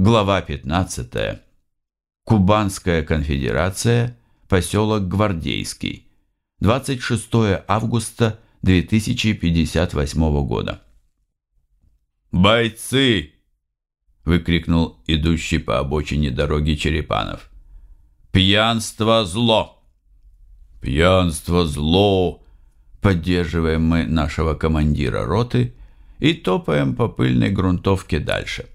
Глава 15. Кубанская конфедерация. Поселок Гвардейский. 26 августа 2058 года. «Бойцы!» — выкрикнул идущий по обочине дороги Черепанов. «Пьянство — зло!» «Пьянство — зло!» Поддерживаем мы нашего командира роты и топаем по пыльной грунтовке дальше.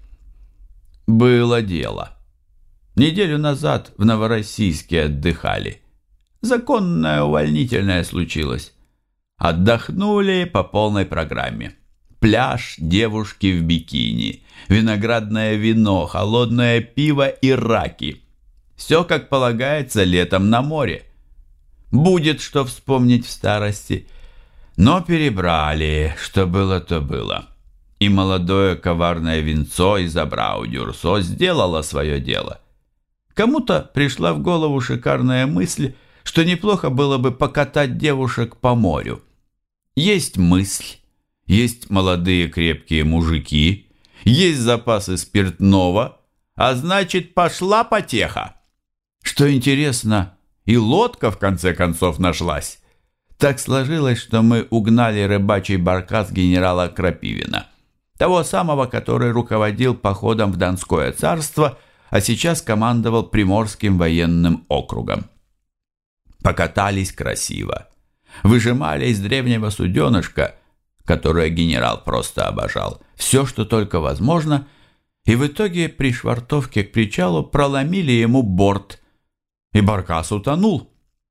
Было дело. Неделю назад в Новороссийске отдыхали. Законное увольнительное случилось. Отдохнули по полной программе. Пляж, девушки в бикини, виноградное вино, холодное пиво и раки. Все, как полагается, летом на море. Будет что вспомнить в старости. Но перебрали, что было, то было. И молодое коварное винцо из Абрау-Дюрсо сделало свое дело. Кому-то пришла в голову шикарная мысль, что неплохо было бы покатать девушек по морю. Есть мысль, есть молодые крепкие мужики, есть запасы спиртного, а значит, пошла потеха. Что интересно, и лодка в конце концов нашлась. Так сложилось, что мы угнали рыбачий баркас генерала Крапивина, того самого, который руководил походом в Донское царство, а сейчас командовал Приморским военным округом. Покатались красиво, выжимали из древнего суденышка, которое генерал просто обожал, все, что только возможно, и в итоге при швартовке к причалу проломили ему борт, и баркас утонул.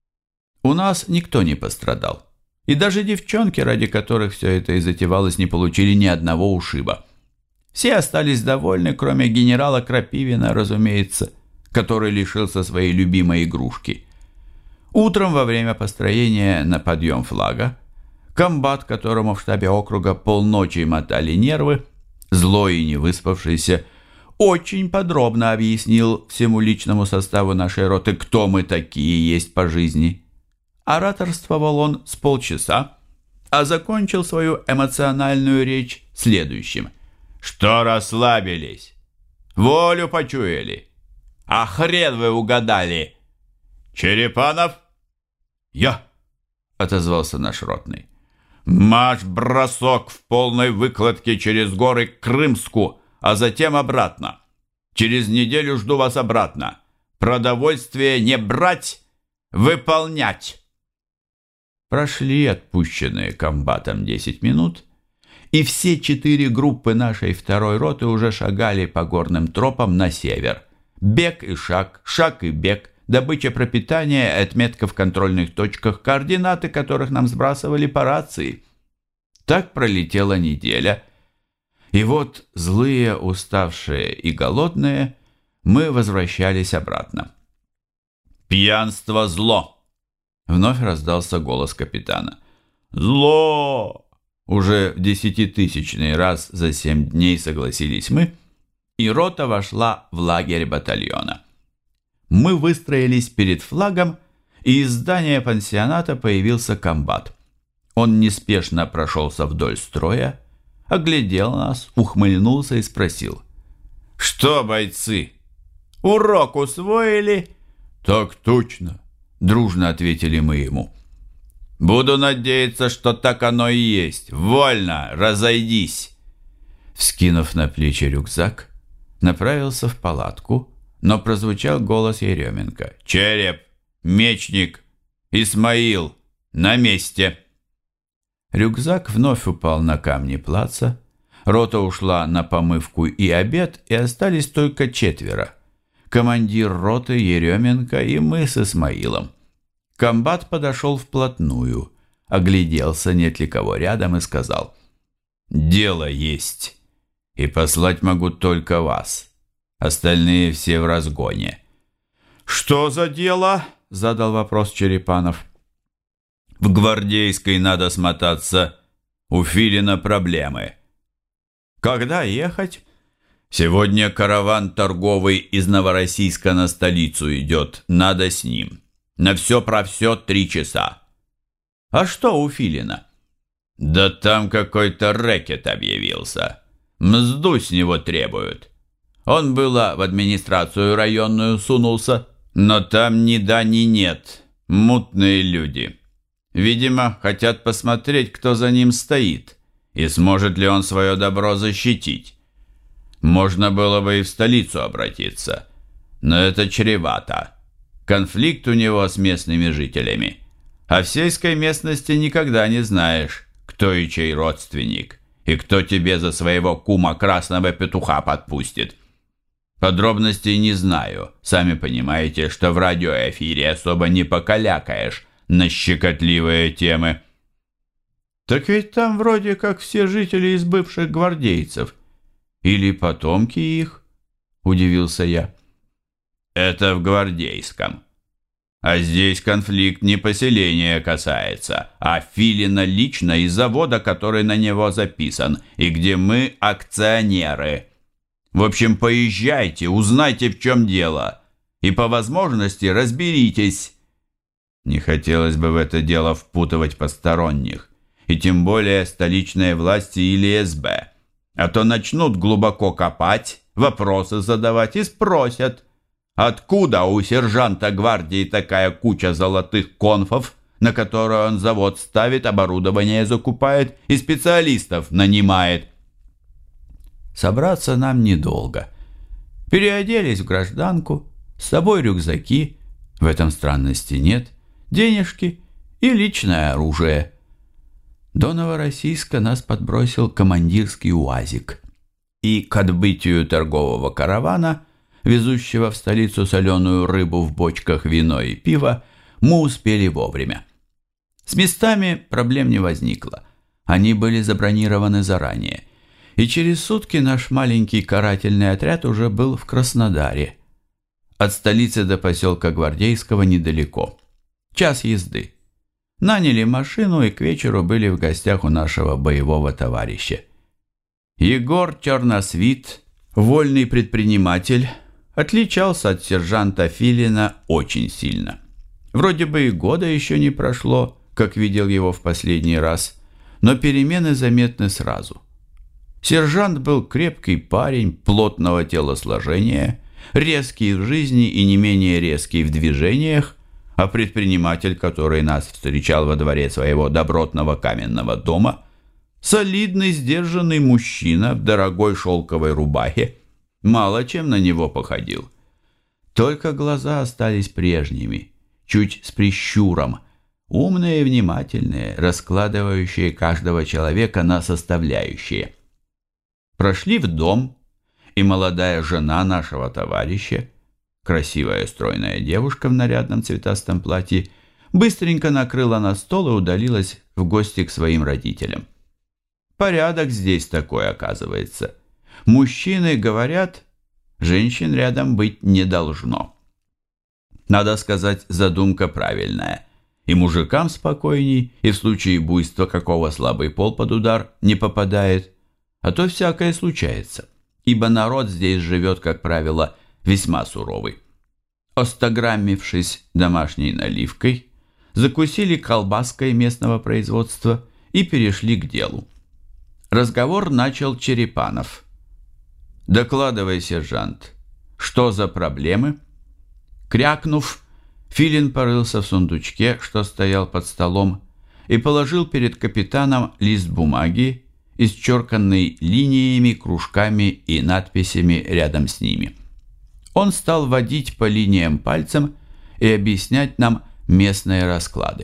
У нас никто не пострадал. И даже девчонки, ради которых все это и затевалось, не получили ни одного ушиба. Все остались довольны, кроме генерала Крапивина, разумеется, который лишился своей любимой игрушки. Утром во время построения на подъем флага комбат, которому в штабе округа полночи мотали нервы, злой и невыспавшийся, очень подробно объяснил всему личному составу нашей роты, кто мы такие есть по жизни. Ораторствовал он с полчаса, а закончил свою эмоциональную речь следующим. «Что расслабились? Волю почуяли? А хрен вы угадали! Черепанов?» «Я!» — отозвался наш ротный. «Марш-бросок в полной выкладке через горы к Крымску, а затем обратно. Через неделю жду вас обратно. Продовольствие не брать, выполнять!» Прошли отпущенные комбатом 10 минут, и все 4 группы нашей второй роты уже шагали по горным тропам на север. Бег и шаг, шаг и бег, добыча пропитания, отметка в контрольных точках, координаты которых нам сбрасывали по рации. Так пролетела неделя, и вот злые, уставшие и голодные мы возвращались обратно. «Пьянство – зло!» Вновь раздался голос капитана. «Зло!» Уже в 10-тысячный раз за 7 дней согласились мы, и рота вошла в лагерь батальона. Мы выстроились перед флагом, и из здания пансионата появился комбат. Он неспешно прошелся вдоль строя, оглядел нас, ухмыльнулся и спросил. «Что, бойцы, урок усвоили?» «Так точно!» Дружно ответили мы ему. «Буду надеяться, что так оно и есть. Вольно, разойдись!» Вскинув на плечи рюкзак, направился в палатку, но прозвучал голос Еременко. «Череп! Мечник! Исмаил! На месте!» Рюкзак вновь упал на камни плаца, рота ушла на помывку и обед, и остались только 4. Командир роты Еременко и мы с Исмаилом. Комбат подошел вплотную, огляделся, нет ли кого рядом, и сказал: «Дело есть, и послать могу только вас. Остальные все в разгоне». «Что за дело?» — задал вопрос Черепанов. «В Гвардейской надо смотаться. У Филина проблемы». «Когда ехать?» «Сегодня караван торговый из Новороссийска на столицу идет. Надо с ним. На все про все 3 часа». «А что у Филина?» «Да там какой-то рэкет объявился. Мзду с него требуют. Он было в администрацию районную сунулся, но там ни да, ни нет. Мутные люди. Видимо, хотят посмотреть, кто за ним стоит, и сможет ли он свое добро защитить. Можно было бы и в столицу обратиться, но это чревато. Конфликт у него с местными жителями. А в сельской местности никогда не знаешь, кто и чей родственник, и кто тебе за своего кума красного петуха подпустит. Подробностей не знаю. Сами понимаете, что в радиоэфире особо не покалякаешь на щекотливые темы. Так ведь там вроде как все жители из бывших гвардейцев. Или потомки их, удивился я. Это в Гвардейском. А здесь конфликт не поселения касается, а Филина лично и завода, который на него записан, и где мы акционеры. В общем, поезжайте, узнайте, в чем дело, и по возможности разберитесь. Не хотелось бы в это дело впутывать посторонних, и тем более столичные власти или СБ, а то начнут глубоко копать, вопросы задавать и спросят, откуда у сержанта гвардии такая куча золотых конфов, на которую он завод ставит, оборудование закупает и специалистов нанимает. Собраться нам недолго. Переоделись в гражданку, с собой рюкзаки, в этом странности нет, денежки и личное оружие. До Новороссийска нас подбросил командирский УАЗик, и к отбытию торгового каравана, везущего в столицу соленую рыбу в бочках, вино и пиво, мы успели вовремя. С местами проблем не возникло, они были забронированы заранее, и через сутки наш маленький карательный отряд уже был в Краснодаре. От столицы до поселка Гвардейского недалеко. Час езды. Наняли машину и к вечеру были в гостях у нашего боевого товарища. Егор Черносвит, вольный предприниматель, отличался от сержанта Филина очень сильно. Вроде бы и года еще не прошло, как видел его в последний раз, но перемены заметны сразу. Сержант был крепкий парень, плотного телосложения, резкий в жизни и не менее резкий в движениях, а предприниматель, который нас встречал во дворе своего добротного каменного дома, солидный, сдержанный мужчина в дорогой шелковой рубахе, мало чем на него походил. Только глаза остались прежними, чуть с прищуром, умные и внимательные, раскладывающие каждого человека на составляющие. Прошли в дом, и молодая жена нашего товарища, красивая стройная девушка в нарядном цветастом платье, быстренько накрыла на стол и удалилась в гости к своим родителям. Порядок здесь такой, оказывается. Мужчины говорят, женщин рядом быть не должно. Надо сказать, задумка правильная. И мужикам спокойней, и в случае буйства какого слабый пол под удар не попадает. А то всякое случается, ибо народ здесь живет, как правило, весьма суровый. Остограммившись домашней наливкой, закусили колбаской местного производства и перешли к делу. Разговор начал Черепанов. «Докладывай, сержант, что за проблемы?» Крякнув, Филин порылся в сундучке, что стоял под столом, и положил перед капитаном лист бумаги, исчерканный линиями, кружками и надписями рядом с ними. Он стал водить по линиям пальцем и объяснять нам местные расклады.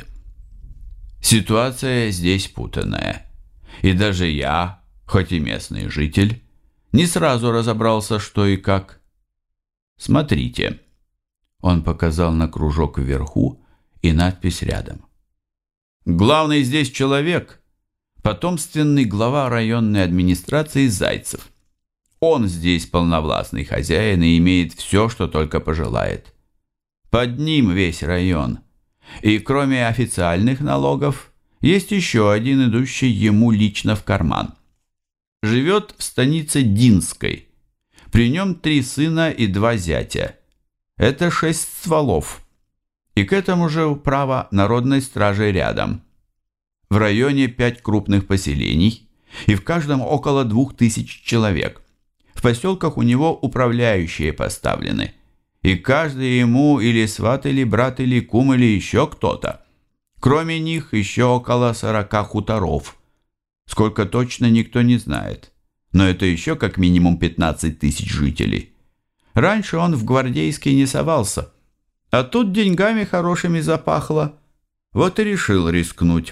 Ситуация здесь путанная, и даже я, хоть и местный житель, не сразу разобрался, что и как. «Смотрите», — он показал на кружок вверху и надпись рядом. «Главный здесь человек — потомственный глава районной администрации Зайцев. Он здесь полновластный хозяин и имеет все, что только пожелает. Под ним весь район. И кроме официальных налогов, есть еще один, идущий ему лично в карман. Живет в станице Динской. При нем 3 сына и 2 зятя. Это 6 стволов. И к этому же управа народной стражи рядом. В районе 5 крупных поселений, и в каждом около 2000 человек. В поселках у него управляющие поставлены, и каждый ему или сват, или брат, или кум, или еще кто-то. Кроме них еще около 40 хуторов. Сколько точно, никто не знает, но это еще как минимум 15 тысяч жителей. Раньше он в Гвардейский не совался, а тут деньгами хорошими запахло, вот и решил рискнуть.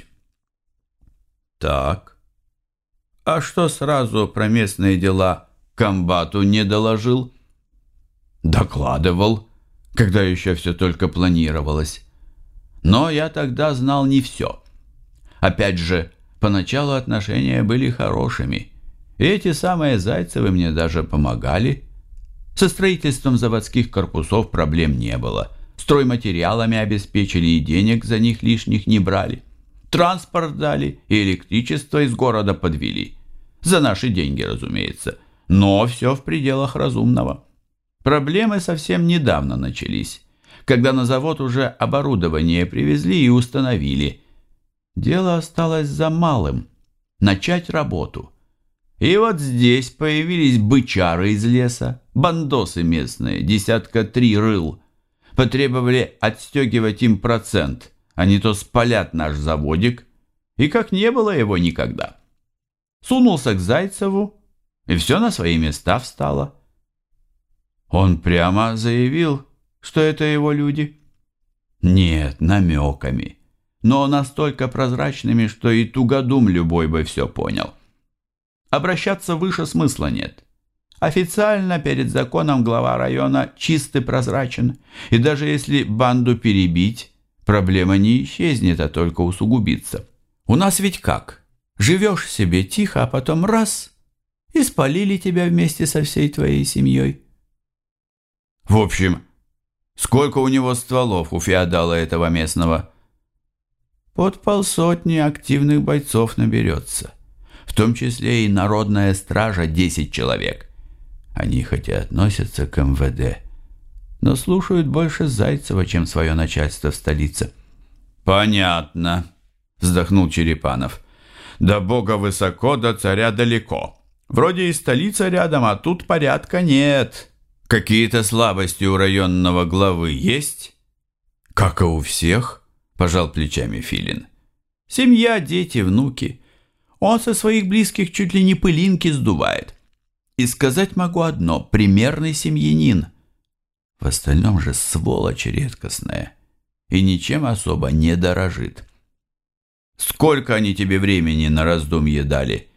Так, а что сразу про местные дела комбату не доложил? Докладывал, когда еще все только планировалось. Но я тогда знал не все. Опять же, поначалу отношения были хорошими, и эти самые Зайцевы мне даже помогали. Со строительством заводских корпусов проблем не было. Стройматериалами обеспечили и денег за них лишних не брали. Транспорт дали и электричество из города подвели. За наши деньги, разумеется, но все в пределах разумного. Проблемы совсем недавно начались, когда на завод уже оборудование привезли и установили. Дело осталось за малым – начать работу. И вот здесь появились бычары из леса, бандосы местные, 3 рыл. Потребовали отстегивать им процент, а не то спалят наш заводик, и как не было его никогда. Сунулся к Зайцеву, и все на свои места встало. Он прямо заявил, что это его люди? Нет, намеками, но настолько прозрачными, что и тугодум любой бы все понял. Обращаться выше смысла нет. Официально перед законом глава района чист и прозрачен, и даже если банду перебить, проблема не исчезнет, а только усугубится. У нас ведь как? Живешь себе тихо, а потом раз – и спалили тебя вместе со всей твоей семьей. В общем, сколько у него стволов, у феодала этого местного? Под 500 активных бойцов наберется, в том числе и народная стража 10 человек. Они хоть и относятся к МВД, но слушают больше Зайцева, чем свое начальство в столице. «Понятно», — вздохнул Черепанов. «До Бога высоко, до царя далеко. Вроде и столица рядом, а тут порядка нет. Какие-то слабости у районного главы есть?» «Как и у всех», — пожал плечами Филин. «Семья, дети, внуки. Он со своих близких чуть ли не пылинки сдувает. И сказать могу одно – примерный семьянин. В остальном же сволочь редкостная и ничем особо не дорожит». «Сколько они тебе времени на раздумье дали?»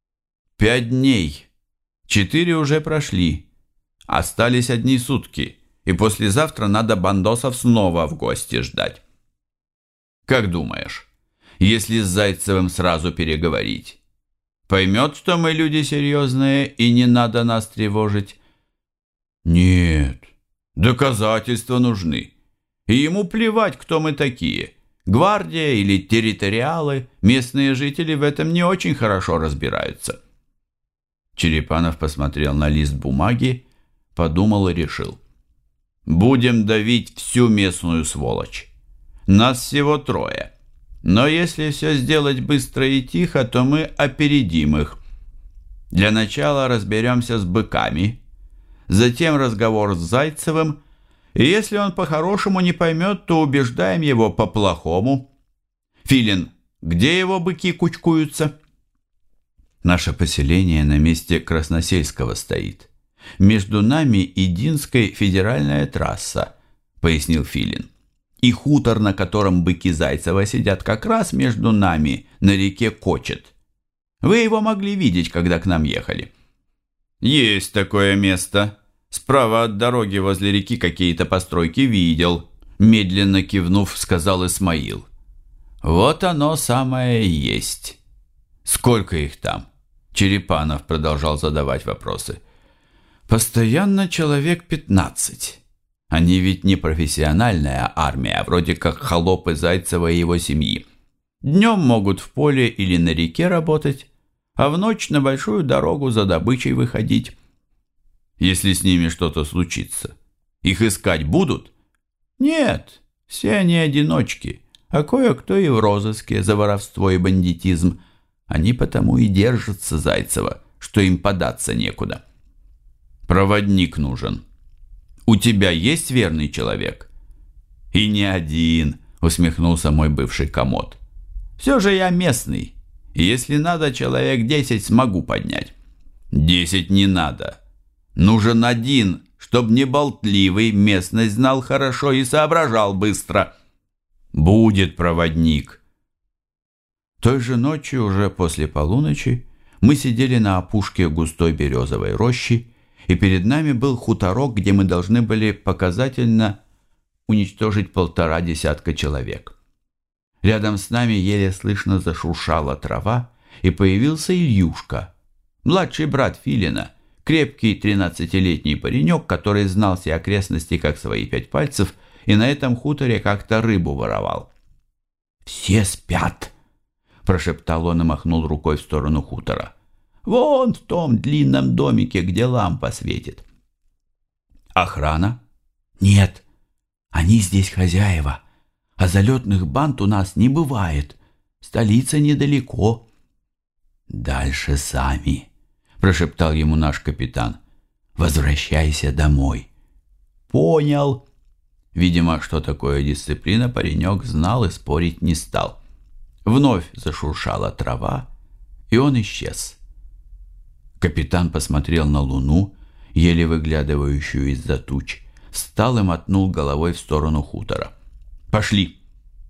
5 дней. 4 уже прошли. Остались одни сутки, и послезавтра надо бандосов снова в гости ждать. Как думаешь, если с Зайцевым сразу переговорить, поймет, что мы люди серьезные и не надо нас тревожить? Нет, доказательства нужны. И ему плевать, кто мы такие. Гвардия или территориалы, местные жители в этом не очень хорошо разбираются. Черепанов посмотрел на лист бумаги, подумал и решил. Будем давить всю местную сволочь. Нас всего 3. Но если все сделать быстро и тихо, то мы опередим их. Для начала разберемся с быками, затем разговор с Зайцевым, и если он по-хорошему не поймет, то убеждаем его по-плохому. Филин, где его быки кучкуются? Наше поселение на месте Красносельского стоит. Между нами и Динской федеральная трасса, пояснил Филин. И хутор, на котором быки Зайцева сидят, как раз между нами на реке Кочет. Вы его могли видеть, когда к нам ехали. Есть такое место. Справа от дороги возле реки какие-то постройки видел. Медленно кивнув, сказал Исмаил. Вот оно самое и есть. Сколько их там? Черепанов продолжал задавать вопросы. Постоянно человек 15. Они ведь не профессиональная армия, а вроде как холопы Зайцева и его семьи. Днем могут в поле или на реке работать, а в ночь на большую дорогу за добычей выходить. Если с ними что-то случится, их искать будут? Нет, все они одиночки, а кое-кто и в розыске за воровство и бандитизм. Они потому и держатся Зайцева, что им податься некуда. Проводник нужен. У тебя есть верный человек? И не один, усмехнулся мой бывший комод. Все же я местный, и если надо, человек 10 смогу поднять. 10 не надо. Нужен один, чтоб не болтливый, местность знал хорошо и соображал быстро. Будет проводник. Той же ночью, уже после полуночи, мы сидели на опушке густой березовой рощи, и перед нами был хуторок, где мы должны были показательно уничтожить 1,5 десятка человек. Рядом с нами еле слышно зашуршала трава, и появился Ильюшка, младший брат Филина, крепкий 13-летний паренек, который знал все окрестности как свои 5 пальцев, и на этом хуторе как-то рыбу воровал. «Все спят!» – прошептал он и махнул рукой в сторону хутора. «Вон в том длинном домике, где лампа светит». «Охрана?» «Нет, они здесь хозяева, а залетных банд у нас не бывает. Столица недалеко». «Дальше сами», – прошептал ему наш капитан. «Возвращайся домой». «Понял». Видимо, что такое дисциплина, паренек знал и спорить не стал. Вновь зашуршала трава, и он исчез. Капитан посмотрел на луну, еле выглядывающую из-за туч, встал и мотнул головой в сторону хутора. «Пошли!»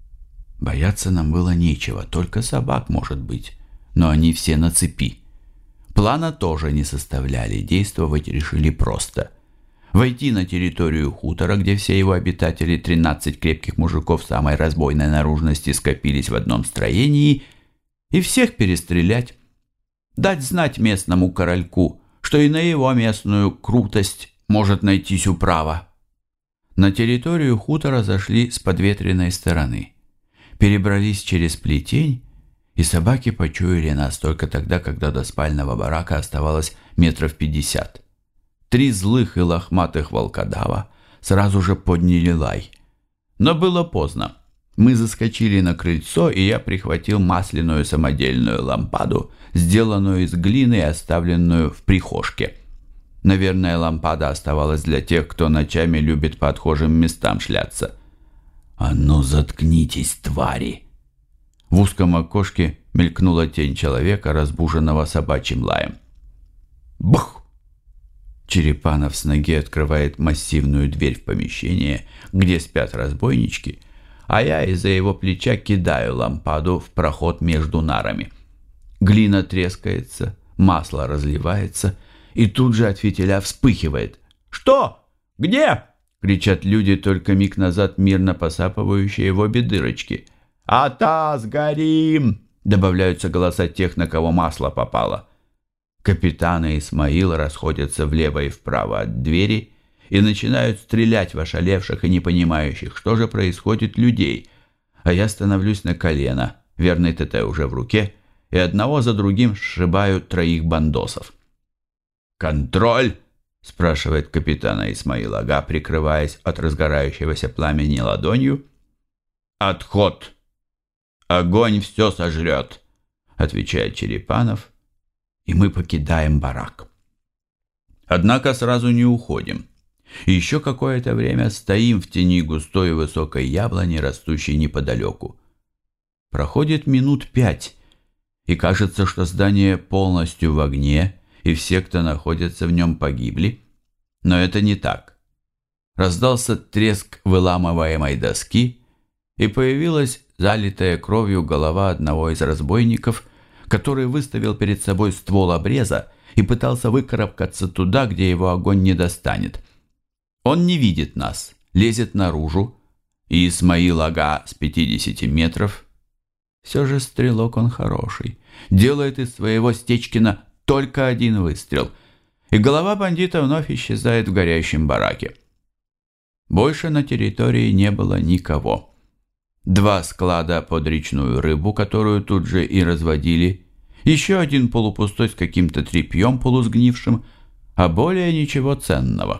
Бояться нам было нечего, только собак, может быть, но они все на цепи. Плана тоже не составляли, действовать решили просто. Войти на территорию хутора, где все его обитатели, 13 крепких мужиков самой разбойной наружности, скопились в одном строении, и всех перестрелять. Дать знать местному корольку, что и на его местную крутость может найтись управа. На территорию хутора зашли с подветренной стороны. Перебрались через плетень, и собаки почуяли нас только тогда, когда до спального барака оставалось 50 метров. 3 злых и лохматых волкодава сразу же подняли лай. Но было поздно. Мы заскочили на крыльцо, и я прихватил масляную самодельную лампаду, сделанную из глины и оставленную в прихожке. Наверное, лампада оставалась для тех, кто ночами любит по отхожим местам шляться. «А ну, заткнитесь, твари!» В узком окошке мелькнула тень человека, разбуженного собачьим лаем. Бух! Черепанов с ноги открывает массивную дверь в помещение, где спят разбойнички, а я из-за его плеча кидаю лампаду в проход между нарами. Глина трескается, масло разливается, и тут же от фитиля вспыхивает. «Что? Где?» — кричат люди, только миг назад мирно посапывающие в обе дырочки. «Ата, сгорим!» — добавляются голоса тех, на кого масло попало. Капитан и Исмаил расходятся влево и вправо от двери и начинают стрелять в ошалевших и не понимающих, что же происходит, людей, а я становлюсь на колено, верный ТТ уже в руке, и одного за другим сшибаю 3 бандосов. «Контроль!» — спрашивает капитана Исмаил ага, прикрываясь от разгорающегося пламени ладонью. «Отход! Огонь все сожрет!» — отвечает Черепанов, и мы покидаем барак. Однако сразу не уходим. Еще какое-то время стоим в тени густой и высокой яблони, растущей неподалеку. Проходит минут 5, и кажется, что здание полностью в огне, и все, кто находится в нем, погибли. Но это не так. Раздался треск выламываемой доски, и появилась залитая кровью голова одного из разбойников, который выставил перед собой ствол обреза и пытался выкарабкаться туда, где его огонь не достанет. Он не видит нас, лезет наружу, и Исмаил ага с 50 метров, все же стрелок он хороший, делает из своего Стечкина только 1 выстрел, и голова бандита вновь исчезает в горящем бараке. Больше на территории не было никого. 2 склада под речную рыбу, которую тут же и разводили, еще 1 полупустой с каким-то тряпьем полусгнившим, а более ничего ценного.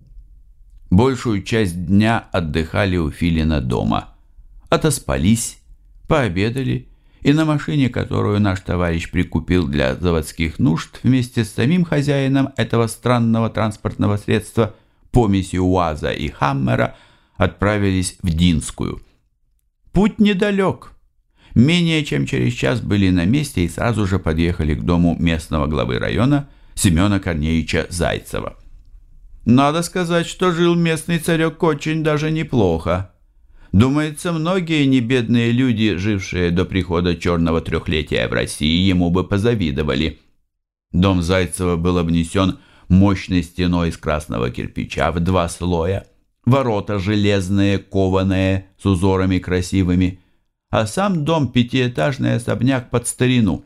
Большую часть дня отдыхали у Филина дома, отоспались, пообедали и на машине, которую наш товарищ прикупил для заводских нужд вместе с самим хозяином этого странного транспортного средства, помесью УАЗа и Хаммера, отправились в Динскую. Путь недалек. Менее чем через час были на месте и сразу же подъехали к дому местного главы района Семена Корнеевича Зайцева. Надо сказать, что жил местный царек очень даже неплохо. Думается, многие небедные люди, жившие до прихода черного трехлетия в России, ему бы позавидовали. Дом Зайцева был обнесен мощной стеной из красного кирпича в 2 слоя, ворота железные, кованые, с узорами красивыми, а сам дом пятиэтажный особняк под старину.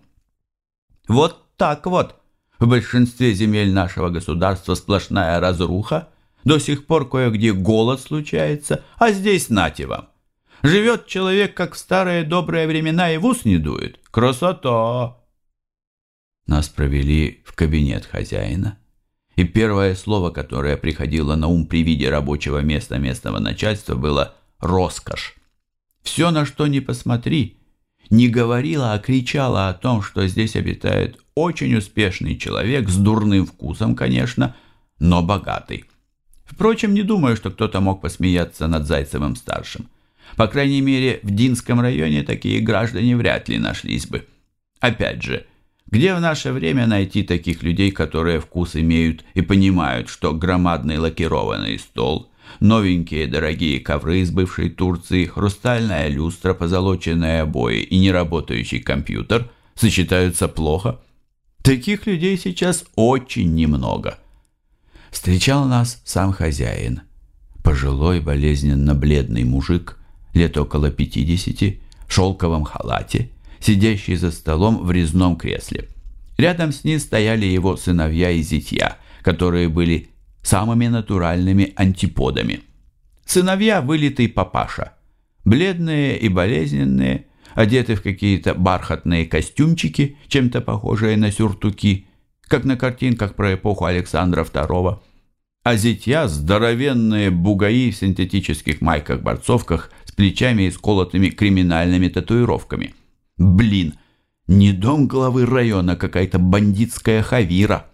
Вот так вот. В большинстве земель нашего государства сплошная разруха, до сих пор кое-где голод случается, а здесь нате вам. Живет человек, как в старые добрые времена, и в ус не дует. Красота! Нас провели в кабинет хозяина, и первое слово, которое приходило на ум при виде рабочего места местного начальства, было «роскошь». Все, на что ни посмотри, не говорила, а кричала о том, что здесь обитает очень успешный человек, с дурным вкусом, конечно, но богатый. Впрочем, не думаю, что кто-то мог посмеяться над Зайцевым-старшим. По крайней мере, в Динском районе такие граждане вряд ли нашлись бы. Опять же, где в наше время найти таких людей, которые вкус имеют и понимают, что громадный лакированный стол, новенькие дорогие ковры из бывшей Турции, хрустальная люстра, позолоченные обои и неработающий компьютер сочетаются плохо? Таких людей сейчас очень немного. Встречал нас сам хозяин. Пожилой, болезненно-бледный мужик, лет около 50, в шелковом халате, сидящий за столом в резном кресле. Рядом с ним стояли его сыновья и зятья, которые были самыми натуральными антиподами. Сыновья – вылитый папаша, бледные и болезненные, одеты в какие-то бархатные костюмчики, чем-то похожие на сюртуки, как на картинках про эпоху Александра II, а зятья – здоровенные бугаи в синтетических майках-борцовках с плечами и сколотыми криминальными татуировками. Блин, не дом главы района, а какая-то бандитская хавира.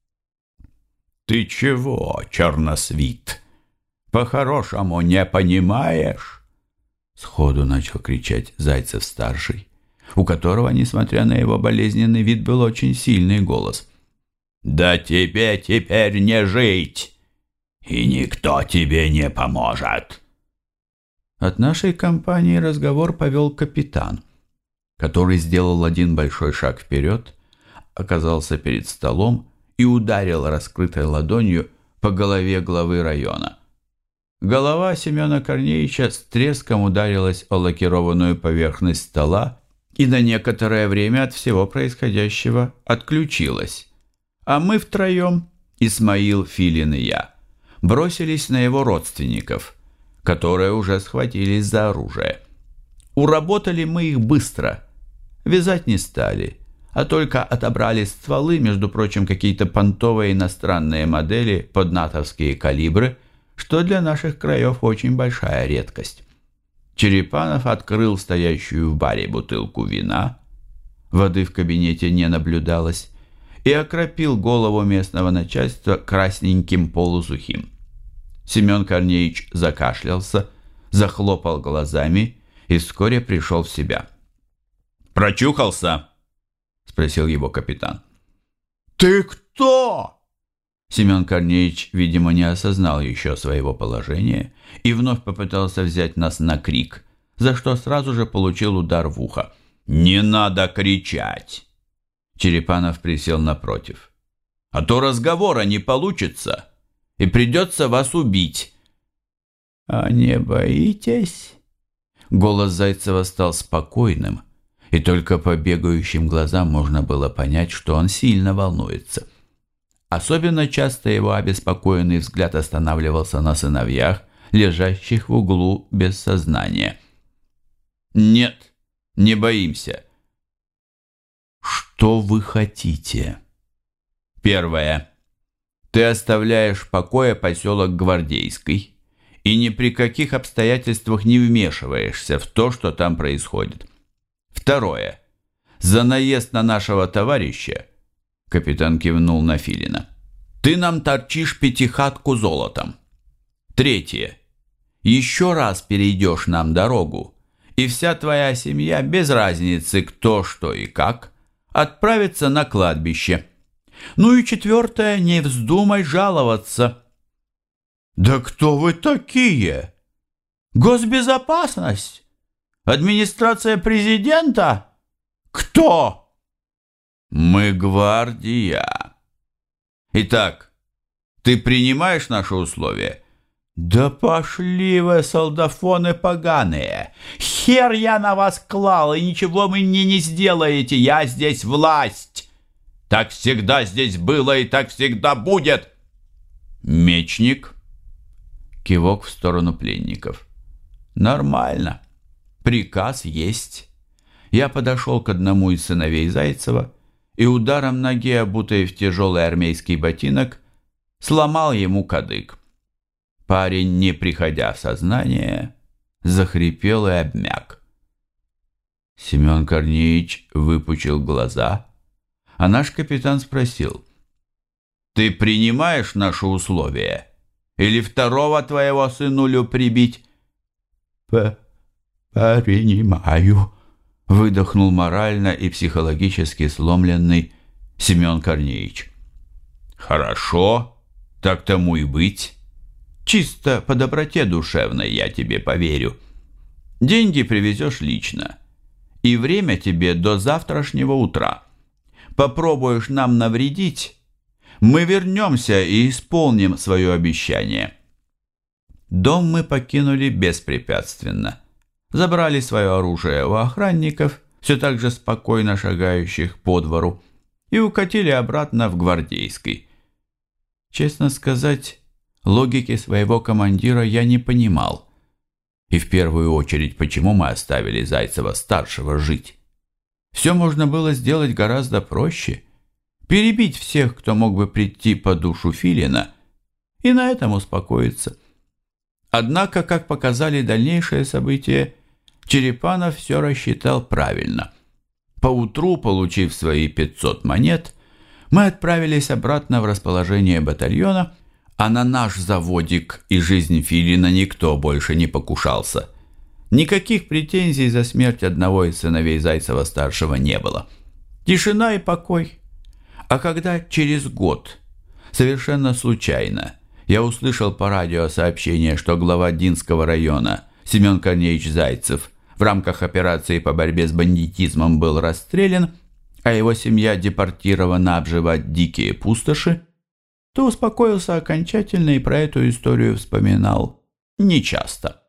«Ты чего, черносвит? По-хорошему не понимаешь?» Сходу начал кричать Зайцев-старший, у которого, несмотря на его болезненный вид, был очень сильный голос. «Да тебе теперь не жить, и никто тебе не поможет!» От нашей компании разговор повел капитан, который сделал один большой шаг вперед, оказался перед столом и ударил раскрытой ладонью по голове главы района. Голова Семена Корнеевича с треском ударилась о лакированную поверхность стола и на некоторое время от всего происходящего отключилась. А мы втроем, Исмаил, Филин и я, бросились на его родственников, которые уже схватились за оружие. Уработали мы их быстро, вязать не стали, а только отобрали стволы, между прочим, какие-то понтовые иностранные модели под натовские калибры, что для наших краев очень большая редкость. Черепанов открыл стоящую в баре бутылку вина, воды в кабинете не наблюдалось, и окропил голову местного начальства красненьким полусухим. Семен Корнеевич закашлялся, захлопал глазами и вскоре пришел в себя. «Прочухался?» — спросил его капитан. «Ты кто?» Семен Корнеевич, видимо, не осознал еще своего положения и вновь попытался взять нас на крик, за что сразу же получил удар в ухо. «Не надо кричать!» Черепанов присел напротив. «А то разговора не получится, и придется вас убить». «А не боитесь?» Голос Зайцева стал спокойным, и только по бегающим глазам можно было понять, что он сильно волнуется. Особенно часто его обеспокоенный взгляд останавливался на сыновьях, лежащих в углу без сознания. «Нет, не боимся». «Что вы хотите?» «Первое. Ты оставляешь в покое поселок Гвардейский и ни при каких обстоятельствах не вмешиваешься в то, что там происходит. Второе. За наезд на нашего товарища, капитан кивнул на Филина, ты нам торчишь пятихатку золотом. Третье. Еще раз перейдешь нам дорогу, и вся твоя семья, без разницы кто, что и как, отправится на кладбище. Ну и четвертое, не вздумай жаловаться. Да кто вы такие? Госбезопасность? Администрация президента? Кто? Мы гвардия. Итак, ты принимаешь наши условия? Да пошли вы, солдафоны поганые! Хер я на вас клал, и ничего вы мне не сделаете, я здесь власть! Так всегда здесь было и так всегда будет! Мечник? Кивок в сторону пленников. Нормально. Приказ есть. Я подошел к одному из сыновей Зайцева и ударом ноги, обутой в тяжелый армейский ботинок, сломал ему кадык. Парень, не приходя в сознание, захрипел и обмяк. Семен Корнеевич выпучил глаза, а наш капитан спросил: «Ты принимаешь наши условия? Или второго твоего сынулю прибить?» «Принимаю», — выдохнул морально и психологически сломленный Семен Корнеевич. «Хорошо, так тому и быть. Чисто по доброте душевной я тебе поверю. Деньги привезешь лично, и время тебе до завтрашнего утра. Попробуешь нам навредить, мы вернемся и исполним свое обещание». Дом мы покинули беспрепятственно. Забрали свое оружие у охранников, все так же спокойно шагающих по двору, и укатили обратно в Гвардейский. Честно сказать, логики своего командира я не понимал. И в первую очередь, почему мы оставили Зайцева-старшего жить? Все можно было сделать гораздо проще. Перебить всех, кто мог бы прийти по душу Филина, и на этом успокоиться. Однако, как показали дальнейшие события, Черепанов все рассчитал правильно. Поутру, получив свои 500 монет, мы отправились обратно в расположение батальона, а на наш заводик и жизнь Филина никто больше не покушался. Никаких претензий за смерть одного из сыновей Зайцева-старшего не было. Тишина и покой. А когда через год, совершенно случайно, я услышал по радио сообщение, что глава Динского района Семен Корнеевич Зайцев в рамках операции по борьбе с бандитизмом был расстрелян, а его семья депортирована обживать дикие пустоши, то успокоился окончательно и про эту историю вспоминал нечасто.